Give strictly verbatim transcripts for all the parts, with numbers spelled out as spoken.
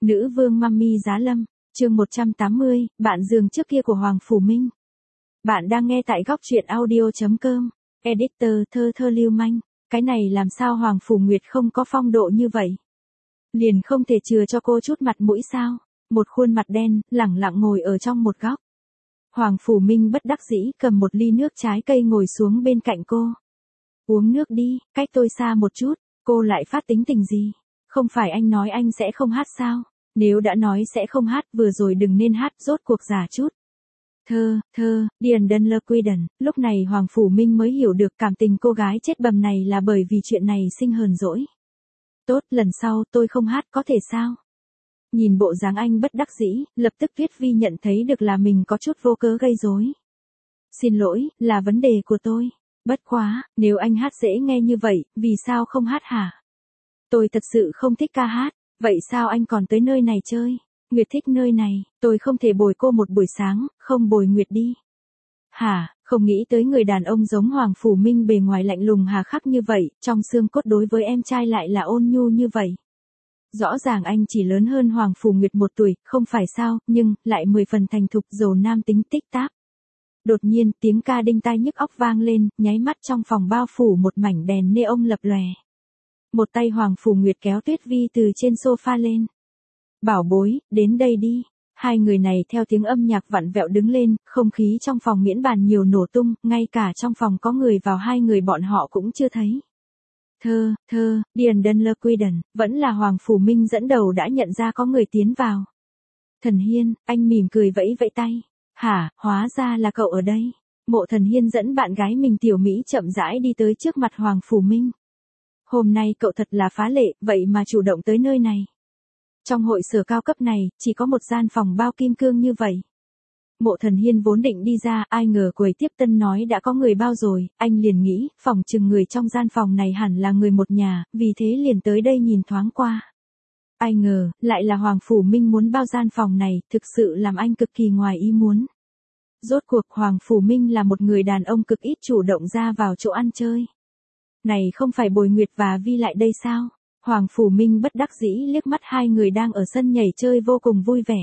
Nữ vương Mummy Giá Lâm, chương một trăm tám mươi, bạn giường trước kia của Hoàng Phủ Minh. Bạn đang nghe tại góc truyện audio chấm com, editor thơ thơ lưu manh, cái này làm sao Hoàng Phủ Nguyệt không có phong độ như vậy? Liền không thể chừa cho cô chút mặt mũi sao? Một khuôn mặt đen, lẳng lặng ngồi ở trong một góc. Hoàng Phủ Minh bất đắc dĩ cầm một ly nước trái cây ngồi xuống bên cạnh cô. Uống nước đi, cách tôi xa một chút, cô lại phát tính tình gì? Không phải anh nói anh sẽ không hát sao? Nếu đã nói sẽ không hát vừa rồi đừng nên hát, rốt cuộc giả chút. Thơ, thơ, Điền Đơn Lơ Quy Đần, lúc này Hoàng Phủ Minh mới hiểu được cảm tình cô gái chết bầm này là bởi vì chuyện này sinh hờn dỗi. Tốt, lần sau tôi không hát có thể sao? Nhìn bộ dáng anh bất đắc dĩ, lập tức Tuyết Vi nhận thấy được là mình có chút vô cớ gây rối. Xin lỗi, là vấn đề của tôi. Bất quá, nếu anh hát dễ nghe như vậy, vì sao không hát hả? Tôi thật sự không thích ca hát, vậy sao anh còn tới nơi này chơi? Nguyệt thích nơi này, tôi không thể bồi cô một buổi sáng, không bồi Nguyệt đi. Hả, không nghĩ tới người đàn ông giống Hoàng Phủ Minh bề ngoài lạnh lùng hà khắc như vậy, trong xương cốt đối với em trai lại là ôn nhu như vậy. Rõ ràng anh chỉ lớn hơn Hoàng Phủ Nguyệt một tuổi, không phải sao, nhưng, lại mười phần thành thục dầu nam tính tích táp. Đột nhiên, tiếng ca đinh tai nhức óc vang lên, nháy mắt trong phòng bao phủ một mảnh đèn neon lập lòe. Một tay Hoàng Phủ Nguyệt kéo Tuyết Vi từ trên sofa lên. Bảo bối, đến đây đi. Hai người này theo tiếng âm nhạc vặn vẹo đứng lên, không khí trong phòng miễn bàn nhiều nổ tung, ngay cả trong phòng có người vào hai người bọn họ cũng chưa thấy. Thơ, thơ, Điền Đơn Lơ Quy Đần, vẫn là Hoàng Phủ Minh dẫn đầu đã nhận ra có người tiến vào. Thần Hiên, anh mỉm cười vẫy vẫy tay. Hả, hóa ra là cậu ở đây. Mộ Thần Hiên dẫn bạn gái mình Tiểu Mỹ chậm rãi đi tới trước mặt Hoàng Phủ Minh. Hôm nay cậu thật là phá lệ, vậy mà chủ động tới nơi này. Trong hội sở cao cấp này, chỉ có một gian phòng bao kim cương như vậy. Mộ Thần Hiên vốn định đi ra, ai ngờ quầy tiếp tân nói đã có người bao rồi, anh liền nghĩ, phòng chừng người trong gian phòng này hẳn là người một nhà, vì thế liền tới đây nhìn thoáng qua. Ai ngờ, lại là Hoàng Phủ Minh muốn bao gian phòng này, thực sự làm anh cực kỳ ngoài ý muốn. Rốt cuộc Hoàng Phủ Minh là một người đàn ông cực ít chủ động ra vào chỗ ăn chơi. Này không phải Bồi Nguyệt và Vi lại đây sao? Hoàng Phủ Minh bất đắc dĩ liếc mắt hai người đang ở sân nhảy chơi vô cùng vui vẻ.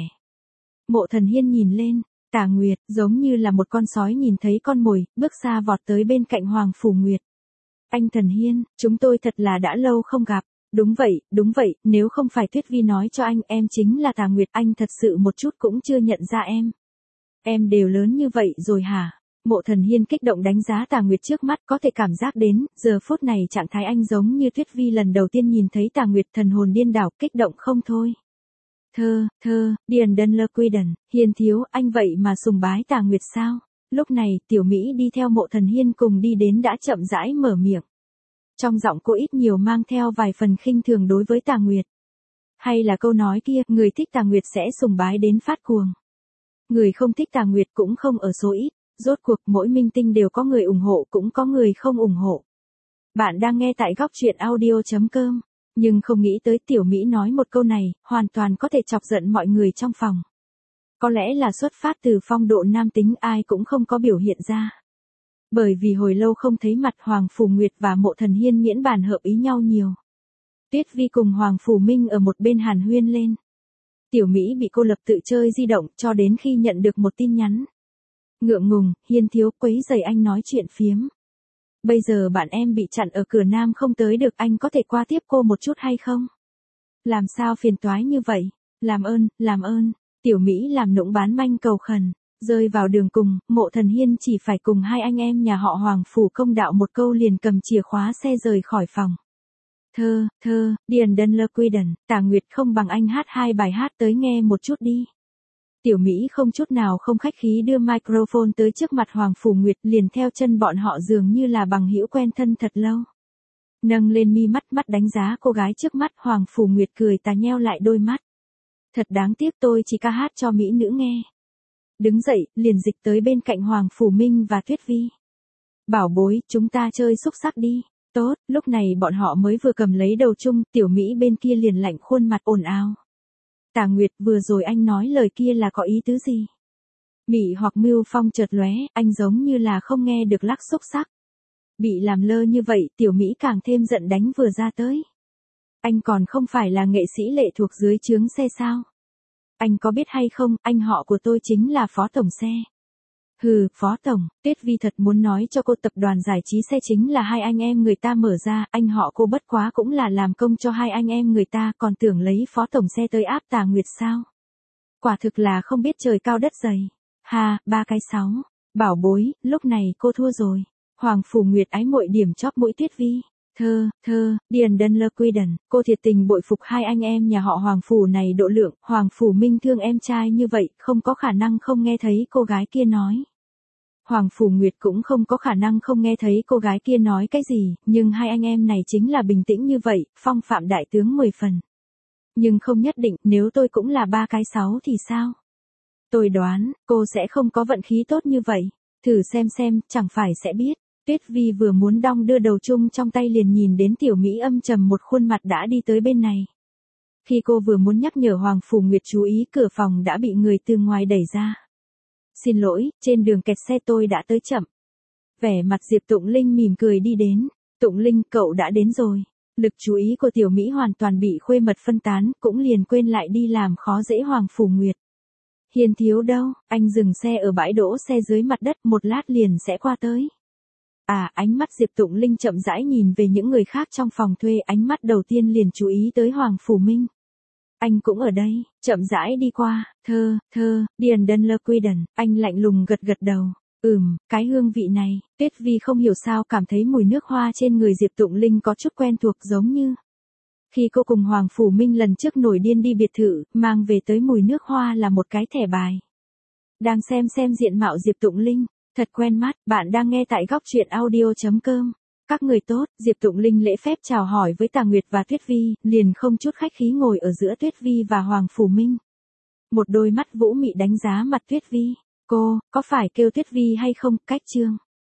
Mộ Thần Hiên nhìn lên, Tả Nguyệt giống như là một con sói nhìn thấy con mồi, bước xa vọt tới bên cạnh Hoàng Phủ Nguyệt. Anh Thần Hiên, chúng tôi thật là đã lâu không gặp. Đúng vậy, đúng vậy, nếu không phải Tuyết Vi nói cho anh em chính là Tả Nguyệt, anh thật sự một chút cũng chưa nhận ra em. Em đều lớn như vậy rồi hả? Mộ Thần Hiên kích động đánh giá Tả Nguyệt trước mắt, có thể cảm giác đến, giờ phút này trạng thái anh giống như Tuyết Vi lần đầu tiên nhìn thấy Tả Nguyệt, thần hồn điên đảo, kích động không thôi. Thơ, thơ, Điền Đơn Lơ Quy Đần, Hiên thiếu, anh vậy mà sùng bái Tả Nguyệt sao? Lúc này, Tiểu Mỹ đi theo Mộ Thần Hiên cùng đi đến đã chậm rãi mở miệng. Trong giọng cô ít nhiều mang theo vài phần khinh thường đối với Tả Nguyệt. Hay là câu nói kia, người thích Tả Nguyệt sẽ sùng bái đến phát cuồng. Người không thích Tả Nguyệt cũng không ở số ít. Rốt cuộc mỗi minh tinh đều có người ủng hộ cũng có người không ủng hộ. Bạn đang nghe tại góc truyện audio chấm com, nhưng không nghĩ tới Tiểu Mỹ nói một câu này, hoàn toàn có thể chọc giận mọi người trong phòng. Có lẽ là xuất phát từ phong độ nam tính ai cũng không có biểu hiện ra. Bởi vì hồi lâu không thấy mặt Hoàng Phủ Nguyệt và Mộ Thần Hiên miễn bàn hợp ý nhau nhiều. Tuyết Vi cùng Hoàng Phủ Minh ở một bên hàn huyên lên. Tiểu Mỹ bị cô lập tự chơi di động cho đến khi nhận được một tin nhắn. Ngượng ngùng, Hiên thiếu, quấy rầy anh nói chuyện phiếm. Bây giờ bạn em bị chặn ở cửa Nam không tới được, anh có thể qua tiếp cô một chút hay không? Làm sao phiền toái như vậy? Làm ơn, làm ơn. Tiểu Mỹ làm nũng bán manh cầu khẩn. Rơi vào đường cùng, Mộ Thần Hiên chỉ phải cùng hai anh em nhà họ Hoàng Phủ công đạo một câu liền cầm chìa khóa xe rời khỏi phòng. Thơ, thơ, Điền Đơn Lơ Quy Đần, Tả Nguyệt không bằng anh hát hai bài hát tới nghe một chút đi. Tiểu Mỹ không chút nào không khách khí đưa microphone tới trước mặt Hoàng Phủ Nguyệt, liền theo chân bọn họ dường như là bằng hữu quen thân thật lâu. Nâng lên mi mắt mắt đánh giá cô gái trước mắt, Hoàng Phủ Nguyệt cười tà nheo lại đôi mắt. Thật đáng tiếc tôi chỉ ca hát cho mỹ nữ nghe. Đứng dậy, liền dịch tới bên cạnh Hoàng Phủ Minh và Tuyết Vi. Bảo bối, chúng ta chơi xúc xắc đi. Tốt, lúc này bọn họ mới vừa cầm lấy đầu chung, Tiểu Mỹ bên kia liền lạnh khuôn mặt ồn ào. Tả Nguyệt, vừa rồi anh nói lời kia là có ý tứ gì? Mị hoặc mưu phong chợt lóe, anh giống như là không nghe được lắc xúc sắc. Bị làm lơ như vậy, Tiểu Mỹ càng thêm giận đánh vừa ra tới. Anh còn không phải là nghệ sĩ lệ thuộc dưới trướng xe sao? Anh có biết hay không, anh họ của tôi chính là phó tổng xe. Hừ, phó tổng, Tuyết Vi thật muốn nói cho cô tập đoàn giải trí xe chính là hai anh em người ta mở ra, anh họ cô bất quá cũng là làm công cho hai anh em người ta, còn tưởng lấy phó tổng xe tới áp Tà Nguyệt sao? Quả thực là không biết trời cao đất dày. Ha, ba cái sáu. Bảo bối, lúc này cô thua rồi. Hoàng Phủ Nguyệt ái muội điểm chóp mũi Tuyết Vi. Thơ, thơ, Điền Đân Lơ Quy Đần, cô thiệt tình bội phục hai anh em nhà họ Hoàng Phủ này độ lượng, Hoàng Phủ Minh thương em trai như vậy, không có khả năng không nghe thấy cô gái kia nói. Hoàng Phủ Nguyệt cũng không có khả năng không nghe thấy cô gái kia nói cái gì, nhưng hai anh em này chính là bình tĩnh như vậy, phong phạm đại tướng mười phần. Nhưng không nhất định, nếu tôi cũng là ba cái sáu thì sao? Tôi đoán, cô sẽ không có vận khí tốt như vậy. Thử xem xem, chẳng phải sẽ biết. Tuyết Vi vừa muốn đong đưa đầu chung trong tay liền nhìn đến Tiểu Mỹ âm trầm một khuôn mặt đã đi tới bên này. Khi cô vừa muốn nhắc nhở Hoàng Phủ Nguyệt chú ý, cửa phòng đã bị người từ ngoài đẩy ra. Xin lỗi, trên đường kẹt xe tôi đã tới chậm. Vẻ mặt Diệp Tụng Linh mỉm cười đi đến. Tụng Linh, cậu đã đến rồi. Lực chú ý của Tiểu Mỹ hoàn toàn bị khuê mật phân tán, cũng liền quên lại đi làm khó dễ Hoàng Phủ Nguyệt. Hiền thiếu đâu, anh dừng xe ở bãi đỗ xe dưới mặt đất, một lát liền sẽ qua tới. À, ánh mắt Diệp Tụng Linh chậm rãi nhìn về những người khác trong phòng thuê, ánh mắt đầu tiên liền chú ý tới Hoàng Phủ Minh. Anh cũng ở đây, chậm rãi đi qua, thơ, thơ, Điền Đân Lơ Quy Đần, anh lạnh lùng gật gật đầu. Ừm, cái hương vị này, Tuyết Vi không hiểu sao cảm thấy mùi nước hoa trên người Diệp Tụng Linh có chút quen thuộc, giống như khi cô cùng Hoàng Phủ Minh lần trước nổi điên đi biệt thự, mang về tới mùi nước hoa là một cái thẻ bài. Đang xem xem diện mạo Diệp Tụng Linh, thật quen mắt, bạn đang nghe tại góc truyện audio.com. Các người tốt, Diệp Tụng Linh lễ phép chào hỏi với Tà Nguyệt và Tuyết Vi, liền không chút khách khí ngồi ở giữa Tuyết Vi và Hoàng Phủ Minh. Một đôi mắt vũ mị đánh giá mặt Tuyết Vi. Cô, có phải kêu Tuyết Vi hay không, cách chương.